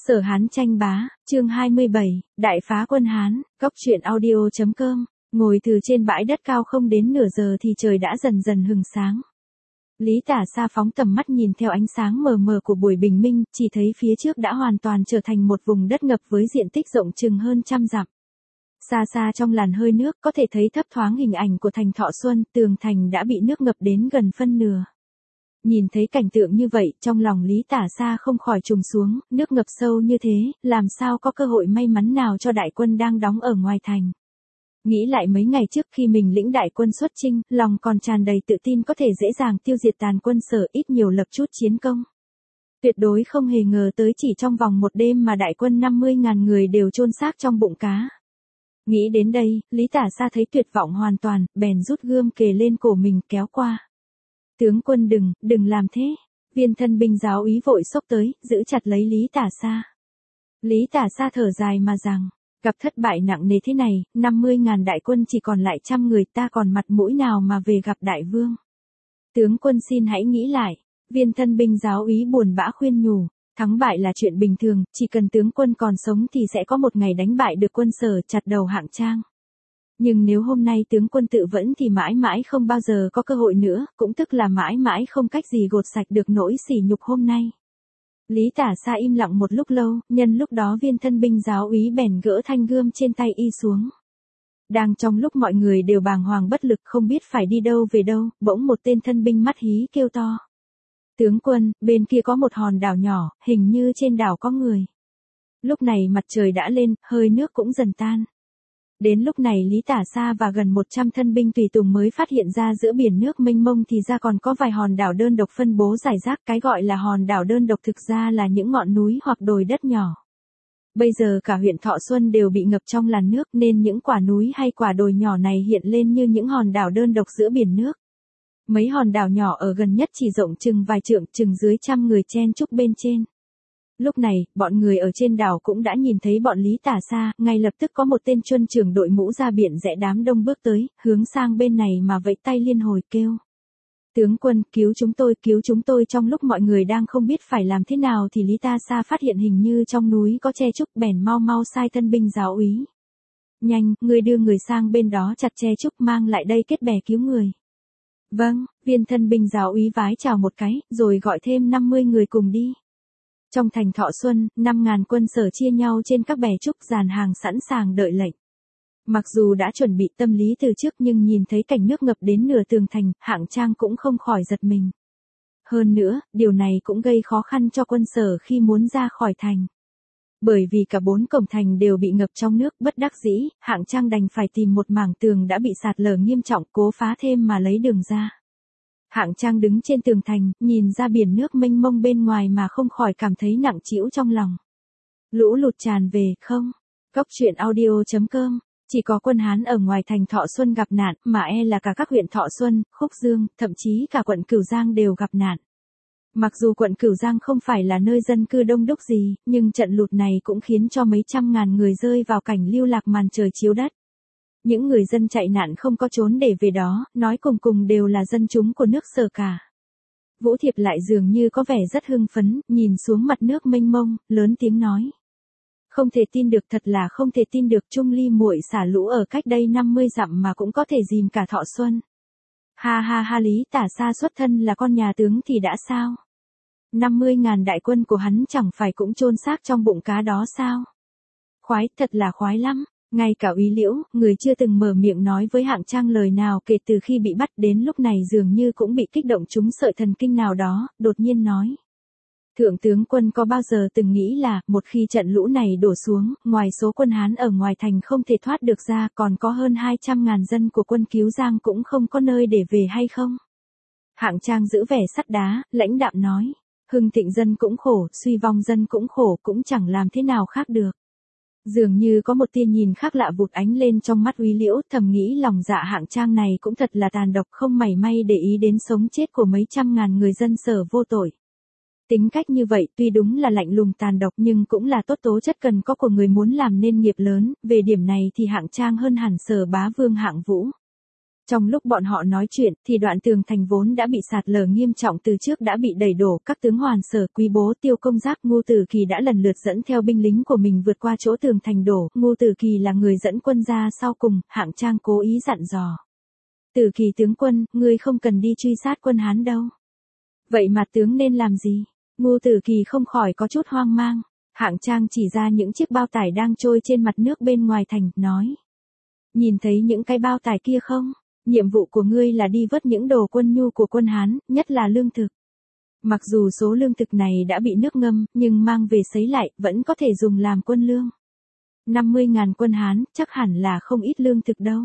Sở Hán tranh bá, chương 27, Đại phá quân Hán, góc truyện audio.com, ngồi từ trên bãi đất cao không đến nửa giờ thì trời đã dần dần hừng sáng. Lý Tả Xa phóng tầm mắt nhìn theo ánh sáng mờ mờ của buổi bình minh, chỉ thấy phía trước đã hoàn toàn trở thành một vùng đất ngập với diện tích rộng chừng hơn 100 dặm. Xa xa trong làn hơi nước có thể thấy thấp thoáng hình ảnh của thành Thọ Xuân, tường thành đã bị nước ngập đến gần phân nửa. Nhìn thấy cảnh tượng như vậy, trong lòng Lý Tả Xa không khỏi trùng xuống, nước ngập sâu như thế, làm sao có cơ hội may mắn nào cho đại quân đang đóng ở ngoài thành. Nghĩ lại mấy ngày trước khi mình lĩnh đại quân xuất chinh, lòng còn tràn đầy tự tin có thể dễ dàng tiêu diệt tàn quân Sở, ít nhiều lập chút chiến công. Tuyệt đối không hề ngờ tới chỉ trong vòng một đêm mà đại quân 50.000 người đều chôn xác trong bụng cá. Nghĩ đến đây, Lý Tả Xa thấy tuyệt vọng hoàn toàn, bèn rút gươm kề lên cổ mình kéo qua. Tướng quân đừng làm thế. Viên thân binh giáo úy vội xốc tới, giữ chặt lấy Lý Tả Xa. Lý Tả Xa thở dài mà rằng, gặp thất bại nặng nề thế này, 50.000 đại quân chỉ còn lại 100 người, ta còn mặt mũi nào mà về gặp đại vương. Tướng quân xin hãy nghĩ lại. Viên thân binh giáo úy buồn bã khuyên nhủ, thắng bại là chuyện bình thường, chỉ cần tướng quân còn sống thì sẽ có một ngày đánh bại được quân Sở, chặt đầu Hạng Trang. Nhưng nếu hôm nay tướng quân tự vẫn thì mãi mãi không bao giờ có cơ hội nữa, cũng tức là mãi mãi không cách gì gột sạch được nỗi sỉ nhục hôm nay. Lý Tả Xa im lặng một lúc lâu, nhân lúc đó viên thân binh giáo úy bèn gỡ thanh gươm trên tay y xuống. Đang trong lúc mọi người đều bàng hoàng bất lực không biết phải đi đâu về đâu, bỗng một tên thân binh mắt hí kêu to. Tướng quân, bên kia có một hòn đảo nhỏ, hình như trên đảo có người. Lúc này mặt trời đã lên, hơi nước cũng dần tan. Đến lúc này Lý Tả Xa và gần 100 thân binh tùy tùng mới phát hiện ra giữa biển nước mênh mông thì ra còn có vài hòn đảo đơn độc phân bố rải rác, cái gọi là hòn đảo đơn độc thực ra là những ngọn núi hoặc đồi đất nhỏ. Bây giờ cả huyện Thọ Xuân đều bị ngập trong làn nước nên những quả núi hay quả đồi nhỏ này hiện lên như những hòn đảo đơn độc giữa biển nước. Mấy hòn đảo nhỏ ở gần nhất chỉ rộng chừng vài trượng, chừng dưới 100 người chen chúc bên trên. Lúc này, bọn người ở trên đảo cũng đã nhìn thấy bọn Lý Tả Xa, ngay lập tức có một tên chuân trưởng đội mũ ra biển rẽ đám đông bước tới, hướng sang bên này mà vẫy tay liên hồi kêu. Tướng quân, cứu chúng tôi. Trong lúc mọi người đang không biết phải làm thế nào thì Lý Tả Xa phát hiện hình như trong núi có che trúc, bèn mau sai thân binh giáo úy. Nhanh, ngươi đưa người sang bên đó chặt che trúc mang lại đây kết bè cứu người. Vâng, viên thân binh giáo úy vái chào một cái, rồi gọi thêm 50 người cùng đi. Trong thành Thọ Xuân, 5.000 quân Sở chia nhau trên các bè trúc dàn hàng sẵn sàng đợi lệnh. Mặc dù đã chuẩn bị tâm lý từ trước nhưng nhìn thấy cảnh nước ngập đến nửa tường thành, Hạng Trang cũng không khỏi giật mình. Hơn nữa, điều này cũng gây khó khăn cho quân Sở khi muốn ra khỏi thành. Bởi vì cả 4 cổng thành đều bị ngập trong nước, bất đắc dĩ, Hạng Trang đành phải tìm một mảng tường đã bị sạt lở nghiêm trọng cố phá thêm mà lấy đường ra. Hạng Trang đứng trên tường thành, nhìn ra biển nước mênh mông bên ngoài mà không khỏi cảm thấy nặng trĩu trong lòng. Lũ lụt tràn về, không? Góc truyện audio.com, chỉ có quân Hán ở ngoài thành Thọ Xuân gặp nạn, mà là cả các huyện Thọ Xuân, Khúc Dương, thậm chí cả quận Cửu Giang đều gặp nạn. Mặc dù quận Cửu Giang không phải là nơi dân cư đông đúc gì, nhưng trận lụt này cũng khiến cho mấy trăm ngàn người rơi vào cảnh lưu lạc màn trời chiếu đất. Những người dân chạy nạn không có trốn để về đó, nói cùng đều là dân chúng của nước Sở cả. Vũ Thiệp lại dường như có vẻ rất hưng phấn, nhìn xuống mặt nước mênh mông, lớn tiếng nói. Không thể tin được, thật là không thể tin được, Trung Ly muội xả lũ ở cách đây 50 dặm mà cũng có thể dìm cả Thọ Xuân. Ha, Lý Tả Xa xuất thân là con nhà tướng thì đã sao? 50.000 đại quân của hắn chẳng phải cũng chôn xác trong bụng cá đó sao? Khoái, thật là khoái lắm. Ngay cả Úy Liễu, người chưa từng mở miệng nói với Hạng Trang lời nào kể từ khi bị bắt đến lúc này dường như cũng bị kích động trúng sợi thần kinh nào đó, đột nhiên nói. Thượng tướng quân có bao giờ từng nghĩ là, một khi trận lũ này đổ xuống, ngoài số quân Hán ở ngoài thành không thể thoát được ra còn có hơn 200.000 dân của quân Cứu Giang cũng không có nơi để về hay không? Hạng Trang giữ vẻ sắt đá, lãnh đạm nói. Hưng thịnh dân cũng khổ, suy vong dân cũng khổ, cũng chẳng làm thế nào khác được. Dường như có một tia nhìn khác lạ vụt ánh lên trong mắt Úy Liễu, thầm nghĩ lòng dạ Hạng Trang này cũng thật là tàn độc, không mảy may để ý đến sống chết của mấy trăm ngàn người dân Sở vô tội. Tính cách như vậy tuy đúng là lạnh lùng tàn độc nhưng cũng là tốt tố chất cần có của người muốn làm nên nghiệp lớn, về điểm này thì Hạng Trang hơn hẳn Sở bá vương Hạng Vũ. Trong lúc bọn họ nói chuyện, thì đoạn tường thành vốn đã bị sạt lở nghiêm trọng từ trước đã bị đẩy đổ, các tướng Hoàn Sở, Quý Bố, Tiêu Công Giác, Ngô Tử Kỳ đã lần lượt dẫn theo binh lính của mình vượt qua chỗ tường thành đổ, Ngô Tử Kỳ là người dẫn quân ra sau cùng, Hạng Trang cố ý dặn dò. Tử Kỳ tướng quân, ngươi không cần đi truy sát quân Hán đâu. Vậy mà tướng nên làm gì? Ngô Tử Kỳ không khỏi có chút hoang mang. Hạng Trang chỉ ra những chiếc bao tải đang trôi trên mặt nước bên ngoài thành, nói. Nhìn thấy những cái bao tải kia không? Nhiệm vụ của ngươi là đi vớt những đồ quân nhu của quân Hán, nhất là lương thực. Mặc dù số lương thực này đã bị nước ngâm, nhưng mang về sấy lại, vẫn có thể dùng làm quân lương. 50.000 quân Hán, chắc hẳn là không ít lương thực đâu.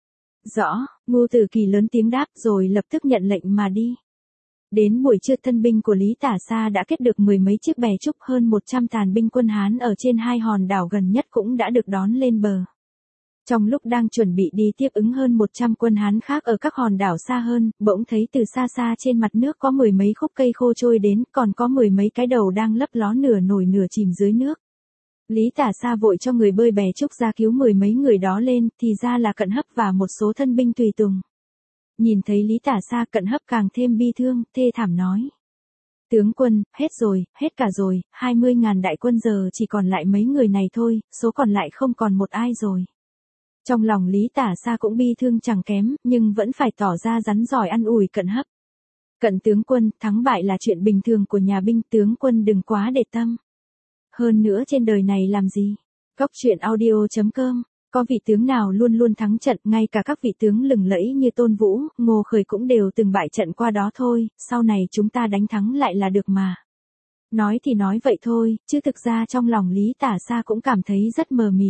Rõ, Ngô Tử Kỳ lớn tiếng đáp rồi lập tức nhận lệnh mà đi. Đến buổi trưa thân binh của Lý Tả Xa đã kết được 10 mấy chiếc bè trúc, hơn 100 tàn binh quân Hán ở trên hai hòn đảo gần nhất cũng đã được đón lên bờ. Trong lúc đang chuẩn bị đi tiếp ứng hơn 100 quân Hán khác ở các hòn đảo xa hơn, bỗng thấy từ xa xa trên mặt nước có 10 mấy khúc cây khô trôi đến, còn có 10 mấy cái đầu đang lấp ló nửa nổi nửa chìm dưới nước. Lý Tả Xa vội cho người bơi bè trúc ra cứu 10 mấy người đó lên, thì ra là Cận Hấp và một số thân binh tùy tùng. Nhìn thấy Lý Tả Xa, Cận Hấp càng thêm bi thương, thê thảm nói. Tướng quân, hết rồi, hết cả rồi, 20.000 đại quân giờ chỉ còn lại mấy người này thôi, số còn lại không còn một ai rồi. Trong lòng Lý Tả Xa cũng bi thương chẳng kém, nhưng vẫn phải tỏ ra rắn giỏi an ủi Cận Hấp. Cận tướng quân, thắng bại là chuyện bình thường của nhà binh, tướng quân đừng quá để tâm. Hơn nữa trên đời này làm gì? Cóc truyện audio.com, có vị tướng nào luôn luôn thắng trận, ngay cả các vị tướng lừng lẫy như Tôn Vũ, Ngô Khởi cũng đều từng bại trận qua đó thôi, sau này chúng ta đánh thắng lại là được mà. Nói thì nói vậy thôi, chứ thực ra trong lòng Lý Tả Xa cũng cảm thấy rất mờ mịt.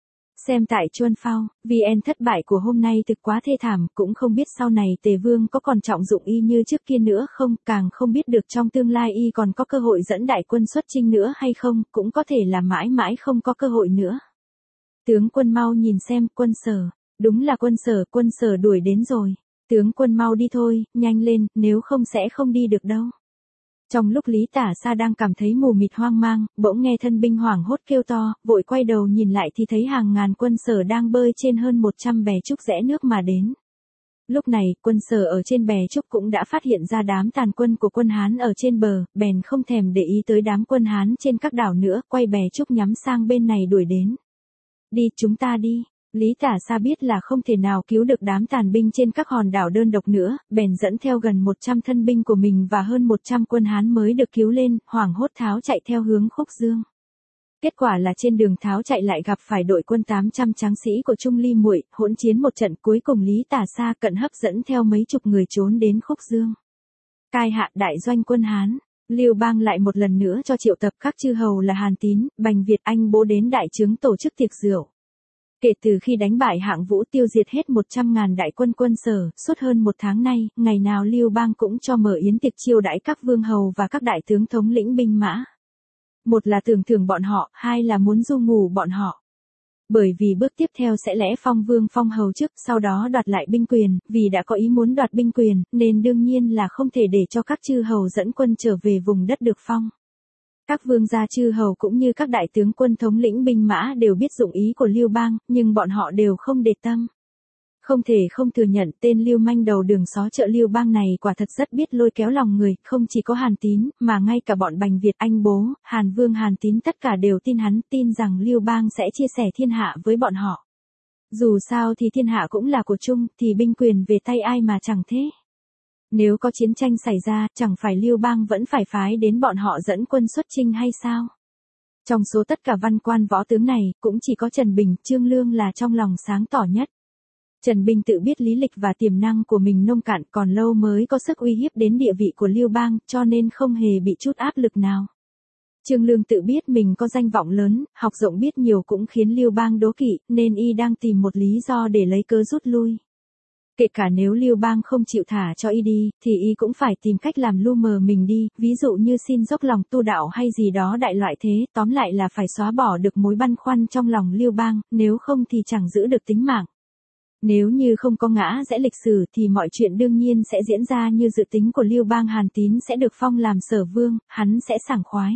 Xem tại Chuân Phao, VN thất bại của hôm nay thực quá thê thảm, cũng không biết sau này Tề Vương có còn trọng dụng y như trước kia nữa không, càng không biết được trong tương lai y còn có cơ hội dẫn đại quân xuất chinh nữa hay không, cũng có thể là mãi mãi không có cơ hội nữa. Tướng quân mau nhìn xem, Quân Sở, đúng là Quân Sở đuổi đến rồi. Tướng quân mau đi thôi, nhanh lên, nếu không sẽ không đi được đâu. Trong lúc Lý Tả Xa đang cảm thấy mù mịt hoang mang, bỗng nghe thân binh hoảng hốt kêu to, vội quay đầu nhìn lại thì thấy hàng ngàn quân Sở đang bơi trên hơn 100 bè trúc rẽ nước mà đến. Lúc này, quân Sở ở trên bè trúc cũng đã phát hiện ra đám tàn quân của quân Hán ở trên bờ, bèn không thèm để ý tới đám quân Hán trên các đảo nữa, quay bè trúc nhắm sang bên này đuổi đến. Đi, chúng ta đi. Lý Tả Xa biết là không thể nào cứu được đám tàn binh trên các hòn đảo đơn độc nữa, bèn dẫn theo gần 100 thân binh của mình và hơn 100 quân Hán mới được cứu lên, hoảng hốt tháo chạy theo hướng Khúc Dương. Kết quả là trên đường tháo chạy lại gặp phải đội quân 800 tráng sĩ của Trung Ly Muội, hỗn chiến một trận, cuối cùng Lý Tả Xa, Cận Hấp dẫn theo mấy chục người trốn đến Khúc Dương. Cai hạ đại doanh quân Hán. Lưu Bang lại một lần nữa cho triệu tập các chư hầu là Hàn Tín, Bành Việt, Anh Bố đến đại trướng tổ chức tiệc rượu. Kể từ khi đánh bại Hạng Vũ tiêu diệt hết 100.000 đại quân quân Sở, suốt hơn một tháng nay, ngày nào Lưu Bang cũng cho mở yến tiệc chiêu đãi các vương hầu và các đại tướng thống lĩnh binh mã. Một là tưởng thưởng bọn họ, hai là muốn du ngủ bọn họ. Bởi vì bước tiếp theo sẽ lẽ phong vương phong hầu trước, sau đó đoạt lại binh quyền, vì đã có ý muốn đoạt binh quyền, nên đương nhiên là không thể để cho các chư hầu dẫn quân trở về vùng đất được phong. Các vương gia chư hầu cũng như các đại tướng quân thống lĩnh binh mã đều biết dụng ý của Lưu Bang, nhưng bọn họ đều không để tâm. Không thể không thừa nhận tên lưu manh đầu đường xó chợ Lưu Bang này quả thật rất biết lôi kéo lòng người, không chỉ có Hàn Tín, mà ngay cả bọn Bành Việt, Anh Bố, Hàn Vương, Hàn Tín tất cả đều tin hắn, tin rằng Lưu Bang sẽ chia sẻ thiên hạ với bọn họ. Dù sao thì thiên hạ cũng là của chung, thì binh quyền về tay ai mà chẳng thế. Nếu có chiến tranh xảy ra, chẳng phải Lưu Bang vẫn phải phái đến bọn họ dẫn quân xuất chinh hay sao? Trong số tất cả văn quan võ tướng này, cũng chỉ có Trần Bình, Trương Lương là trong lòng sáng tỏ nhất. Trần Bình tự biết lý lịch và tiềm năng của mình nông cạn, còn lâu mới có sức uy hiếp đến địa vị của Lưu Bang, cho nên không hề bị chút áp lực nào. Trương Lương tự biết mình có danh vọng lớn, học rộng biết nhiều cũng khiến Lưu Bang đố kỵ, nên y đang tìm một lý do để lấy cớ rút lui. Kể cả nếu Lưu Bang không chịu thả cho y đi, thì y cũng phải tìm cách làm lu mờ mình đi, ví dụ như xin dốc lòng tu đạo hay gì đó đại loại thế, tóm lại là phải xóa bỏ được mối băn khoăn trong lòng Lưu Bang, nếu không thì chẳng giữ được tính mạng. Nếu như không có ngã rẽ lịch sử thì mọi chuyện đương nhiên sẽ diễn ra như dự tính của Lưu Bang. Hàn Tín sẽ được phong làm Sở Vương, hắn sẽ sảng khoái.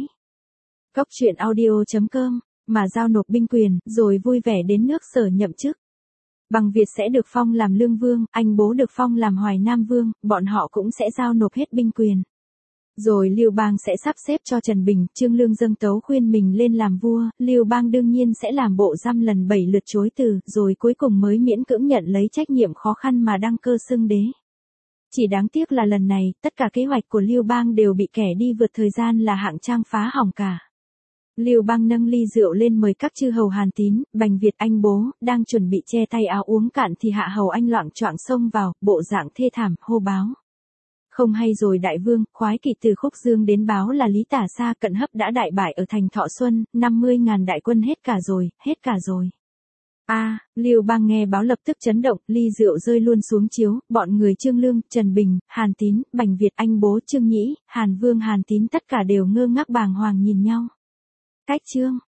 Cóc truyện audio.com, mà giao nộp binh quyền, rồi vui vẻ đến nước Sở nhậm chức. Bằng Việt sẽ được phong làm Lương Vương, anh Bố được phong làm Hoài Nam Vương, bọn họ cũng sẽ giao nộp hết binh quyền. Rồi Lưu Bang sẽ sắp xếp cho Trần Bình, Trương Lương dâng tấu khuyên mình lên làm vua, Lưu Bang đương nhiên sẽ làm bộ dăm lần 7 lượt chối từ, rồi cuối cùng mới miễn cưỡng nhận lấy trách nhiệm khó khăn mà đăng cơ xưng đế. Chỉ đáng tiếc là lần này, tất cả kế hoạch của Lưu Bang đều bị kẻ đi vượt thời gian là Hạng Trang phá hỏng cả. Lưu Bang nâng ly rượu lên mời các chư hầu Hàn Tín, Bành Việt anh Bố, đang chuẩn bị che tay áo uống cạn thì Hạ hầu anh loạng choạng xông vào, bộ dạng thê thảm, hô báo. Không hay rồi đại vương, khoái kỵ từ Khúc Dương đến báo là Lý Tả Xa Cận Hấp đã đại bại ở thành Thọ Xuân, 50.000 đại quân hết cả rồi. Lưu Bang nghe báo lập tức chấn động, ly rượu rơi luôn xuống chiếu, bọn người Trương Lương, Trần Bình, Hàn Tín, Bành Việt anh Bố Trương Nhĩ, Hàn Vương Hàn Tín tất cả đều ngơ ngác bàng hoàng nhìn nhau. Cách chương